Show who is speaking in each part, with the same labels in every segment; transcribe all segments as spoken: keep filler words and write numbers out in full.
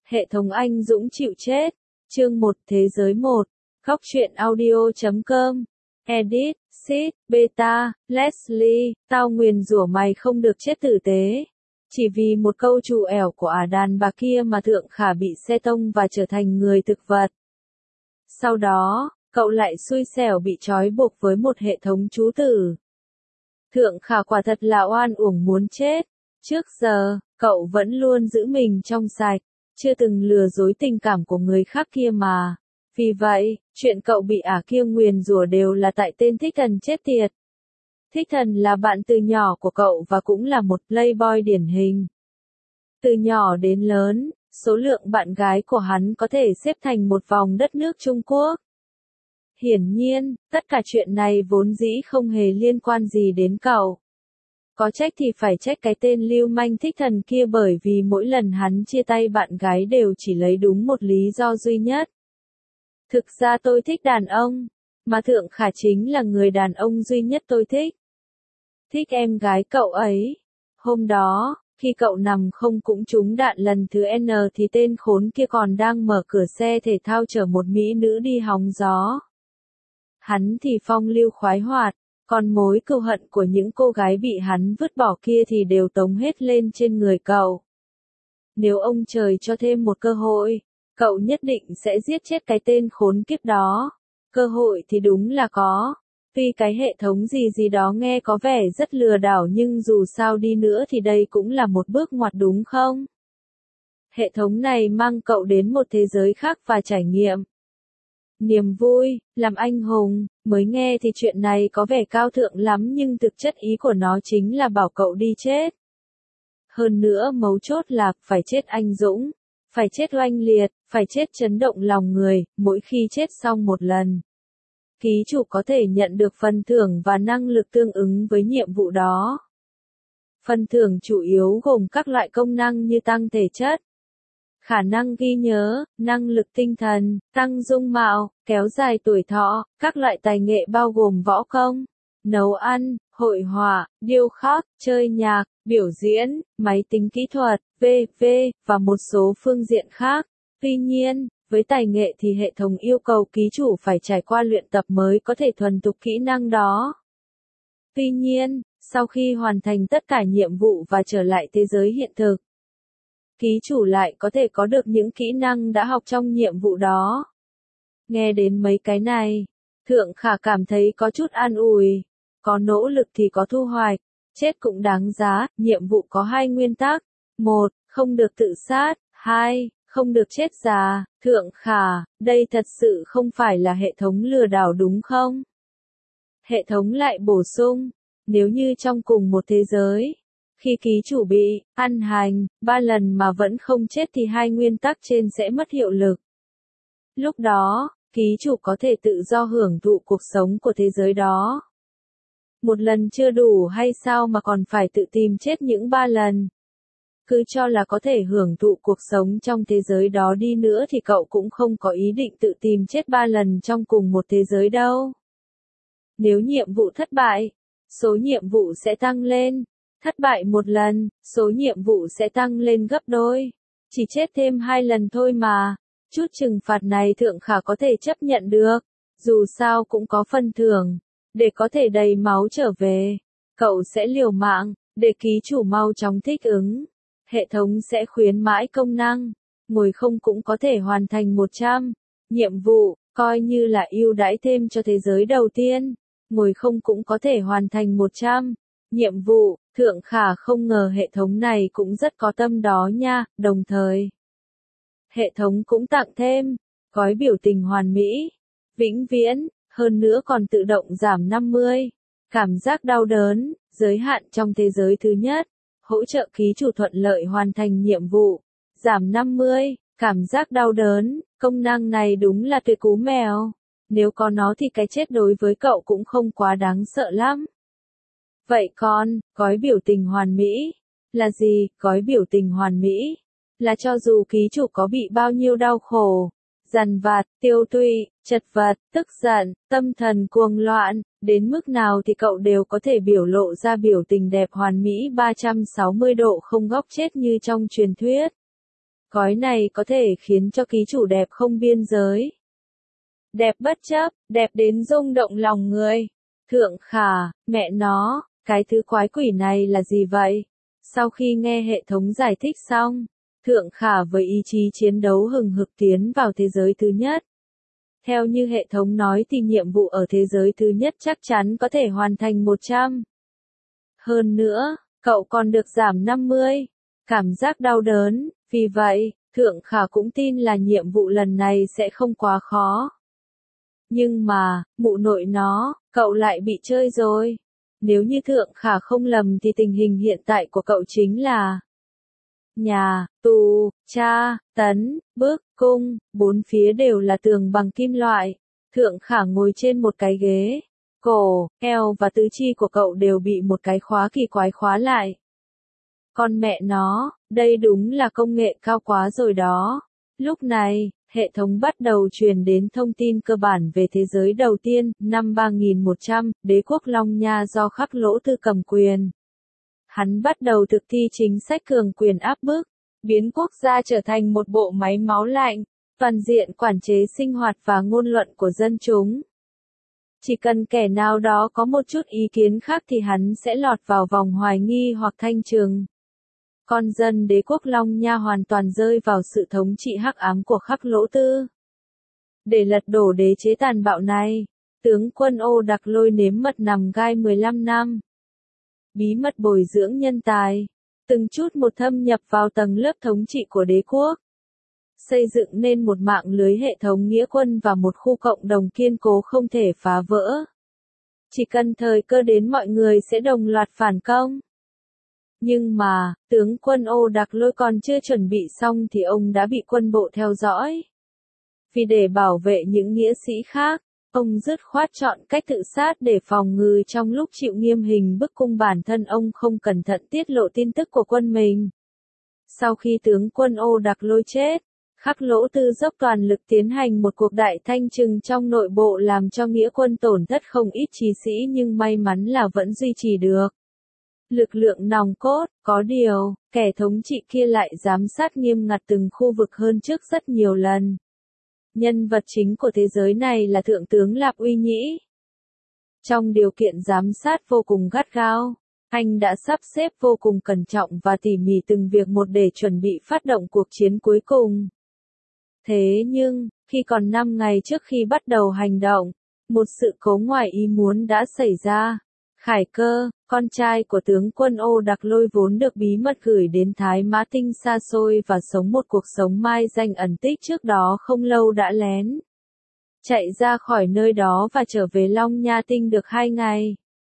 Speaker 1: Hệ thống anh dũng chịu chết. Chương một Thế giới một. Góc truyện audio chấm com. Edit, Sid, Beta, Leslie, tao nguyền rủa mày không được chết tử tế. Chỉ vì một câu trù ẻo của ả đàn bà kia mà Thượng Khả bị xe tông và trở thành người thực vật. Sau đó, cậu lại xui xẻo bị trói buộc với một hệ thống chú tử. Thượng Khả quả thật là oan uổng muốn chết. Trước giờ, cậu vẫn luôn giữ mình trong sạch, chưa từng lừa dối tình cảm của người khác kia mà. Vì vậy, chuyện cậu bị ả kia nguyền rủa đều là tại tên Thích Thần chết tiệt. Thích Thần là bạn từ nhỏ của cậu và cũng là một playboy điển hình. Từ nhỏ đến lớn, số lượng bạn gái của hắn có thể xếp thành một vòng đất nước Trung Quốc. Hiển nhiên, tất cả chuyện này vốn dĩ không hề liên quan gì đến cậu. Có trách thì phải trách cái tên lưu manh Thích Thần kia bởi vì mỗi lần hắn chia tay bạn gái đều chỉ lấy đúng một lý do duy nhất. Thực ra tôi thích đàn ông, mà Thượng Khả chính là người đàn ông duy nhất tôi thích. Thích em gái cậu ấy. Hôm đó, khi cậu nằm không cũng trúng đạn lần thứ N thì tên khốn kia còn đang mở cửa xe thể thao chở một mỹ nữ đi hóng gió. Hắn thì phong lưu khoái hoạt, còn mối cừu hận của những cô gái bị hắn vứt bỏ kia thì đều tống hết lên trên người cậu. Nếu ông trời cho thêm một cơ hội, cậu nhất định sẽ giết chết cái tên khốn kiếp đó. Cơ hội thì đúng là có. Tuy cái hệ thống gì gì đó nghe có vẻ rất lừa đảo nhưng dù sao đi nữa thì đây cũng là một bước ngoặt đúng không? Hệ thống này mang cậu đến một thế giới khác và trải nghiệm niềm vui, làm anh hùng. Mới nghe thì chuyện này có vẻ cao thượng lắm nhưng thực chất ý của nó chính là bảo cậu đi chết. Hơn nữa mấu chốt là, phải chết anh dũng, phải chết oanh liệt, phải chết chấn động lòng người, mỗi khi chết xong một lần. Ký chủ có thể nhận được phần thưởng và năng lực tương ứng với nhiệm vụ đó. Phần thưởng chủ yếu gồm các loại công năng như tăng thể chất, khả năng ghi nhớ, năng lực tinh thần, tăng dung mạo, kéo dài tuổi thọ, các loại tài nghệ bao gồm võ công, nấu ăn, hội họa, điêu khắc, chơi nhạc, biểu diễn, máy tính kỹ thuật, vân vân và một số phương diện khác. Tuy nhiên, với tài nghệ thì hệ thống yêu cầu ký chủ phải trải qua luyện tập mới có thể thuần thục kỹ năng đó. Tuy nhiên, sau khi hoàn thành tất cả nhiệm vụ và trở lại thế giới hiện thực, ký chủ lại có thể có được những kỹ năng đã học trong nhiệm vụ đó. Nghe đến mấy cái này, Thượng Khả cảm thấy có chút an ủi. Có nỗ lực thì có thu hoạch, chết cũng đáng giá. Nhiệm vụ có hai nguyên tắc. Một, không được tự sát. Hai, không được chết già. Thượng Khả, đây thật sự không phải là hệ thống lừa đảo đúng không? Hệ thống lại bổ sung, nếu như trong cùng một thế giới, khi ký chủ bị ăn hành ba lần mà vẫn không chết thì hai nguyên tắc trên sẽ mất hiệu lực. Lúc đó, ký chủ có thể tự do hưởng thụ cuộc sống của thế giới đó. Một lần chưa đủ hay sao mà còn phải tự tìm chết những ba lần? Cứ cho là có thể hưởng thụ cuộc sống trong thế giới đó đi nữa thì cậu cũng không có ý định tự tìm chết ba lần trong cùng một thế giới đâu. Nếu nhiệm vụ thất bại, số nhiệm vụ sẽ tăng lên. Thất bại một lần, số nhiệm vụ sẽ tăng lên gấp đôi. Chỉ chết thêm hai lần thôi mà. Chút trừng phạt này Thượng Khả có thể chấp nhận được. Dù sao cũng có phần thưởng. Để có thể đầy máu trở về, cậu sẽ liều mạng, để ký chủ mau chóng thích ứng. Hệ thống sẽ khuyến mãi công năng. Ngồi không cũng có thể hoàn thành một trăm nhiệm vụ, coi như là ưu đãi thêm cho thế giới đầu tiên. Ngồi không cũng có thể hoàn thành một trăm nhiệm vụ. Thượng Khả không ngờ hệ thống này cũng rất có tâm đó nha. Đồng thời, hệ thống cũng tặng thêm gói biểu tình hoàn mỹ, vĩnh viễn, hơn nữa còn tự động giảm năm mươi cảm giác đau đớn, giới hạn trong thế giới thứ nhất, hỗ trợ ký chủ thuận lợi hoàn thành nhiệm vụ, giảm năm mươi cảm giác đau đớn. Công năng này đúng là tuyệt cú mèo. Nếu có nó thì cái chết đối với cậu cũng không quá đáng sợ lắm. Vậy còn, gói biểu tình hoàn mỹ là gì? Gói biểu tình hoàn mỹ là cho dù ký chủ có bị bao nhiêu đau khổ, dằn vặt, tiêu tụy, chật vật, tức giận, tâm thần cuồng loạn, đến mức nào thì cậu đều có thể biểu lộ ra biểu tình đẹp hoàn mỹ ba trăm sáu mươi độ không góc chết như trong truyền thuyết. Gói này có thể khiến cho ký chủ đẹp không biên giới. Đẹp bất chấp, đẹp đến rung động lòng người. Thượng Khả, mẹ nó, cái thứ quái quỷ này là gì vậy? Sau khi nghe hệ thống giải thích xong, Thượng Khả với ý chí chiến đấu hừng hực tiến vào thế giới thứ nhất. Theo như hệ thống nói thì nhiệm vụ ở thế giới thứ nhất chắc chắn có thể hoàn thành một trăm. Hơn nữa, cậu còn được giảm năm mươi. Cảm giác đau đớn, vì vậy, Thượng Khả cũng tin là nhiệm vụ lần này sẽ không quá khó. Nhưng mà, mụ nội nó, cậu lại bị chơi rồi. Nếu như Thượng Khả không lầm thì tình hình hiện tại của cậu chính là nhà, tù, tra, tấn, bức, cung, bốn phía đều là tường bằng kim loại. Thượng Khả ngồi trên một cái ghế. Cổ, eo và tứ chi của cậu đều bị một cái khóa kỳ quái khóa lại. Con mẹ nó, đây đúng là công nghệ cao quá rồi đó. Lúc này, hệ thống bắt đầu truyền đến thông tin cơ bản về thế giới đầu tiên, năm ba nghìn một trăm, đế quốc Long Nha do Khắc Lỗ Tư cầm quyền. Hắn bắt đầu thực thi chính sách cường quyền áp bức, biến quốc gia trở thành một bộ máy máu lạnh, toàn diện quản chế sinh hoạt và ngôn luận của dân chúng. Chỉ cần kẻ nào đó có một chút ý kiến khác thì hắn sẽ lọt vào vòng hoài nghi hoặc thanh trừng. Con dân đế quốc Long Nha hoàn toàn rơi vào sự thống trị hắc ám của Khắc Lỗ Tư. Để lật đổ đế chế tàn bạo này, tướng quân Ô Đặc Lôi nếm mật nằm gai mười lăm năm. Bí mật bồi dưỡng nhân tài, từng chút một thâm nhập vào tầng lớp thống trị của đế quốc. Xây dựng nên một mạng lưới hệ thống nghĩa quân và một khu cộng đồng kiên cố không thể phá vỡ. Chỉ cần thời cơ đến mọi người sẽ đồng loạt phản công. Nhưng mà, tướng quân Ô Đặc Lôi còn chưa chuẩn bị xong thì ông đã bị quân bộ theo dõi. Vì để bảo vệ những nghĩa sĩ khác, ông dứt khoát chọn cách tự sát để phòng ngừa trong lúc chịu nghiêm hình bức cung bản thân ông không cẩn thận tiết lộ tin tức của quân mình. Sau khi tướng quân Ô Đặc Lôi chết, Khắc Lỗ Tư dốc toàn lực tiến hành một cuộc đại thanh trừng trong nội bộ làm cho nghĩa quân tổn thất không ít chí sĩ nhưng may mắn là vẫn duy trì được lực lượng nòng cốt. Có điều, kẻ thống trị kia lại giám sát nghiêm ngặt từng khu vực hơn trước rất nhiều lần. Nhân vật chính của thế giới này là Thượng tướng Lạp Uy Nhĩ. Trong điều kiện giám sát vô cùng gắt gao, anh đã sắp xếp vô cùng cẩn trọng và tỉ mỉ từng việc một để chuẩn bị phát động cuộc chiến cuối cùng. Thế nhưng, khi còn năm ngày trước khi bắt đầu hành động, một sự cố ngoài ý muốn đã xảy ra. Khải Cơ, con trai của tướng quân Ô Đặc Lôi vốn được bí mật gửi đến Thái Mã Tinh xa xôi và sống một cuộc sống mai danh ẩn tích trước đó không lâu đã lén chạy ra khỏi nơi đó và trở về Long Nha Tinh được hai ngày.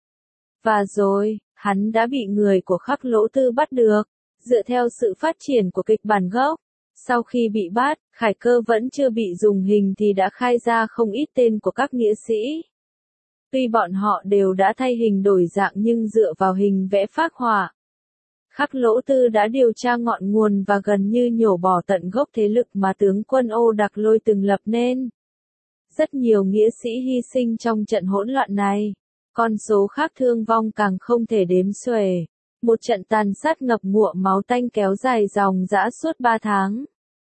Speaker 1: Và rồi, hắn đã bị người của Khắc Lỗ Tư bắt được. Dựa theo sự phát triển của kịch bản gốc, sau khi bị bắt, Khải Cơ vẫn chưa bị dùng hình thì đã khai ra không ít tên của các nghĩa sĩ. Tuy bọn họ đều đã thay hình đổi dạng nhưng dựa vào hình vẽ phác họa, Khắc Lỗ Tư đã điều tra ngọn nguồn và gần như nhổ bỏ tận gốc thế lực mà tướng quân Ô Đặc Lôi từng lập nên. Rất nhiều nghĩa sĩ hy sinh trong trận hỗn loạn này. Con số khác thương vong càng không thể đếm xuể. Một trận tàn sát ngập ngụa máu tanh kéo dài dòng dã suốt ba tháng.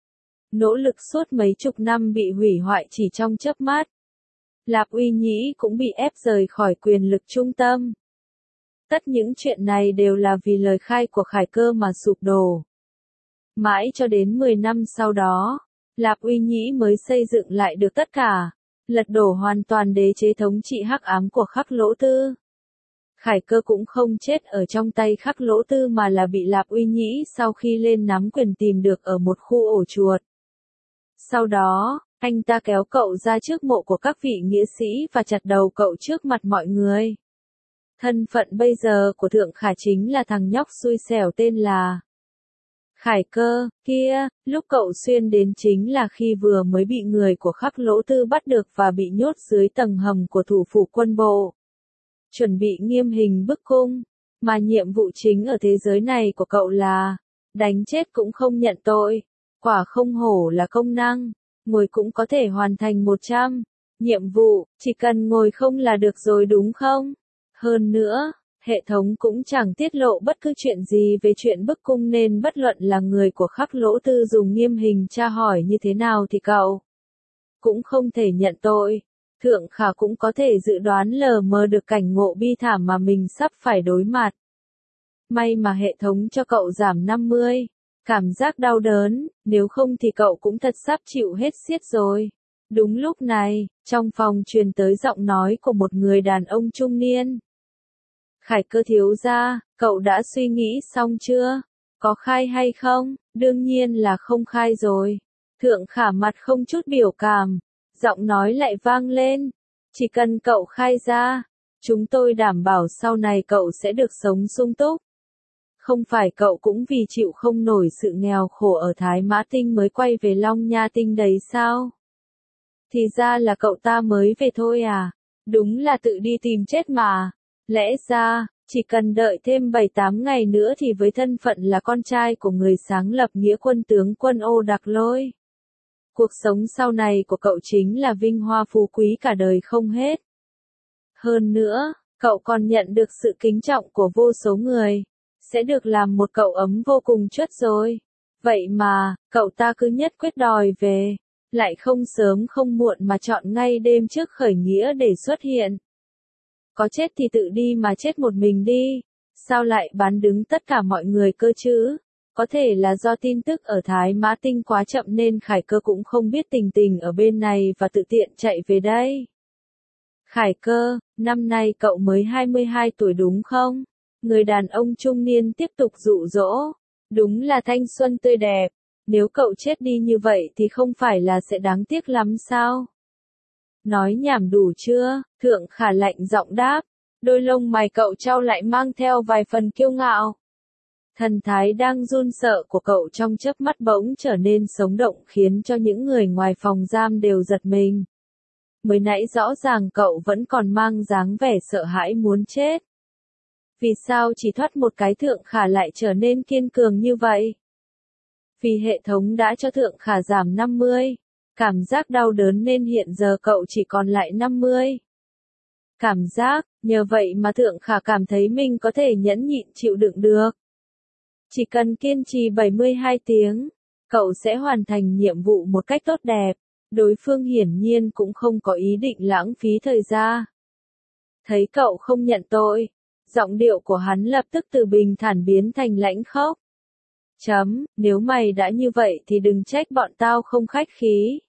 Speaker 1: Nỗ lực suốt mấy chục năm bị hủy hoại chỉ trong chớp mắt. Lạp Uy Nhĩ cũng bị ép rời khỏi quyền lực trung tâm. Tất những chuyện này đều là vì lời khai của Khải Cơ mà sụp đổ. Mãi cho đến mười năm sau đó, Lạp Uy Nhĩ mới xây dựng lại được tất cả, lật đổ hoàn toàn đế chế thống trị hắc ám của Khắc Lỗ Tư. Khải Cơ cũng không chết ở trong tay Khắc Lỗ Tư mà là bị Lạp Uy Nhĩ sau khi lên nắm quyền tìm được ở một khu ổ chuột. Sau đó, anh ta kéo cậu ra trước mộ của các vị nghĩa sĩ và chặt đầu cậu trước mặt mọi người. Thân phận bây giờ của Thượng Khả chính là thằng nhóc xui xẻo tên là Khải Cơ, kia, lúc cậu xuyên đến chính là khi vừa mới bị người của Khắc Lỗ Tư bắt được và bị nhốt dưới tầng hầm của thủ phủ quân bộ. Chuẩn bị nghiêm hình bức cung, mà nhiệm vụ chính ở thế giới này của cậu là đánh chết cũng không nhận tội, quả không hổ là công năng, ngồi cũng có thể hoàn thành một trăm nhiệm vụ, chỉ cần ngồi không là được rồi đúng không? Hơn nữa, Hệ thống cũng chẳng tiết lộ bất cứ chuyện gì về chuyện bức cung nên bất luận là người của Khắc Lỗ Tư dùng nghiêm hình tra hỏi như thế nào thì cậu cũng không thể nhận tội. Thượng Khả cũng có thể dự đoán lờ mờ được cảnh ngộ bi thảm mà mình sắp phải đối mặt. May mà hệ thống cho cậu giảm năm mươi. Cảm giác đau đớn, nếu không thì cậu cũng thật sắp chịu hết xiết rồi. Đúng lúc này, trong phòng truyền tới giọng nói của một người đàn ông trung niên. Khải Cơ thiếu gia, cậu đã suy nghĩ xong chưa? Có khai hay không? Đương nhiên là không khai rồi. Thượng Khả mặt không chút biểu cảm. Giọng nói lại vang lên. Chỉ cần cậu khai ra, chúng tôi đảm bảo sau này cậu sẽ được sống sung túc. Không phải cậu cũng vì chịu không nổi sự nghèo khổ ở Thái Mã Tinh mới quay về Long Nha Tinh đấy sao? Thì ra là cậu ta mới về thôi à? Đúng là tự đi tìm chết mà. Lẽ ra, chỉ cần đợi thêm bảy tám ngày nữa thì với thân phận là con trai của người sáng lập nghĩa quân tướng quân Ô Đặc Lôi. Cuộc sống sau này của cậu chính là vinh hoa phú quý cả đời không hết. Hơn nữa, cậu còn nhận được sự kính trọng của vô số người. Sẽ được làm một cậu ấm vô cùng chất rồi. Vậy mà, cậu ta cứ nhất quyết đòi về. Lại không sớm không muộn mà chọn ngay đêm trước khởi nghĩa để xuất hiện. Có chết thì tự đi mà chết một mình đi. Sao lại bán đứng tất cả mọi người cơ chứ? Có thể là do tin tức ở Thái Mã Tinh quá chậm nên Khải Cơ cũng không biết tình tình ở bên này và tự tiện chạy về đây. Khải Cơ, năm nay cậu mới hai mươi hai tuổi đúng không? Người đàn ông trung niên tiếp tục dụ dỗ. Đúng là thanh xuân tươi đẹp. Nếu cậu chết đi như vậy thì không phải là sẽ đáng tiếc lắm sao? Nói nhảm đủ chưa? Thượng Khả lạnh giọng đáp. Đôi lông mày cậu trao lại mang theo vài phần kiêu ngạo. Thần thái đang run sợ của cậu trong chớp mắt bỗng trở nên sống động khiến cho những người ngoài phòng giam đều giật mình. Mới nãy rõ ràng cậu vẫn còn mang dáng vẻ sợ hãi muốn chết. Vì sao chỉ thoát một cái Thượng Khả lại trở nên kiên cường như vậy? Vì hệ thống đã cho Thượng Khả giảm năm mươi. Cảm giác đau đớn nên hiện giờ cậu chỉ còn lại năm mươi. Cảm giác, nhờ vậy mà Thượng Khả cảm thấy mình có thể nhẫn nhịn chịu đựng được. Chỉ cần kiên trì bảy mươi hai tiếng, cậu sẽ hoàn thành nhiệm vụ một cách tốt đẹp. Đối phương hiển nhiên cũng không có ý định lãng phí thời gian. Thấy cậu không nhận tội, giọng điệu của hắn lập tức từ bình thản biến thành lãnh khốc. Chấm, nếu mày đã như vậy thì đừng trách bọn tao không khách khí.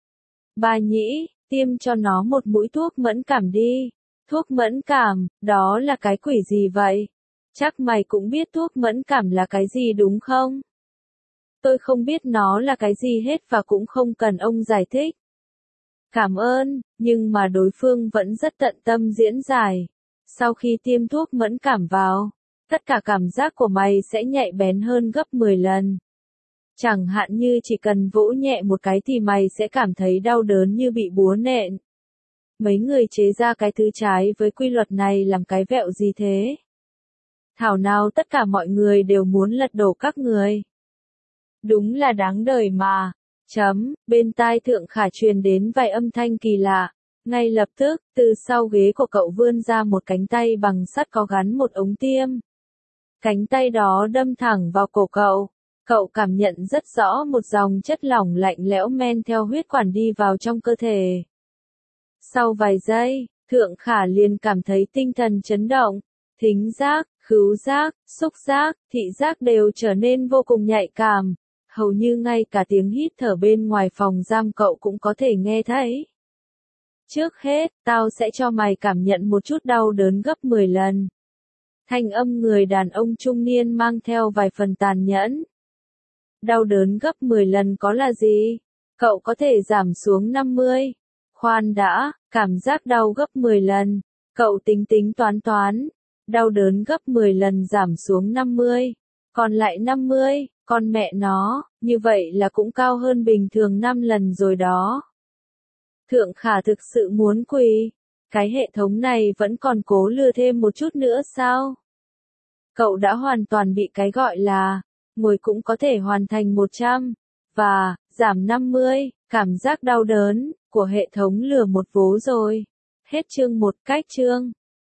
Speaker 1: Bà Nhĩ, tiêm cho nó một mũi thuốc mẫn cảm đi. Thuốc mẫn cảm, đó là cái quỷ gì vậy? Chắc mày cũng biết thuốc mẫn cảm là cái gì đúng không? Tôi không biết nó là cái gì hết và cũng không cần ông giải thích. Cảm ơn, nhưng mà đối phương vẫn rất tận tâm diễn giải. Sau khi tiêm thuốc mẫn cảm vào, tất cả cảm giác của mày sẽ nhạy bén hơn gấp mười lần. Chẳng hạn như chỉ cần vỗ nhẹ một cái thì mày sẽ cảm thấy đau đớn như bị búa nện. Mấy người chế ra cái thứ trái với quy luật này làm cái vẹo gì thế? Thảo nào tất cả mọi người đều muốn lật đổ các người. Đúng là đáng đời mà. Chấm, bên tai Thượng Khả truyền đến vài âm thanh kỳ lạ. Ngay lập tức, từ sau ghế của cậu vươn ra một cánh tay bằng sắt có gắn một ống tiêm. Cánh tay đó đâm thẳng vào cổ cậu. Cậu cảm nhận rất rõ một dòng chất lỏng lạnh lẽo men theo huyết quản đi vào trong cơ thể. Sau vài giây, Thượng Khả liền cảm thấy tinh thần chấn động. Thính giác, khứu giác, xúc giác, thị giác đều trở nên vô cùng nhạy cảm. Hầu như ngay cả tiếng hít thở bên ngoài phòng giam cậu cũng có thể nghe thấy. Trước hết, tao sẽ cho mày cảm nhận một chút đau đớn gấp mười lần. Thanh âm người đàn ông trung niên mang theo vài phần tàn nhẫn. Đau đớn gấp mười lần có là gì? Cậu có thể giảm xuống năm mươi. Khoan đã, cảm giác đau gấp mười lần. Cậu tính tính toán toán. Đau đớn gấp mười lần giảm xuống năm mươi. Còn lại năm mươi, con mẹ nó, như vậy là cũng cao hơn bình thường năm lần rồi đó. Thượng Khả thực sự muốn quỳ. Cái hệ thống này vẫn còn cố lừa thêm một chút nữa sao? Cậu đã hoàn toàn bị cái gọi là ngồi cũng có thể hoàn thành một trăm và giảm năm mươi, cảm giác đau đớn của hệ thống lừa một vố rồi. Hết chương một cách chương.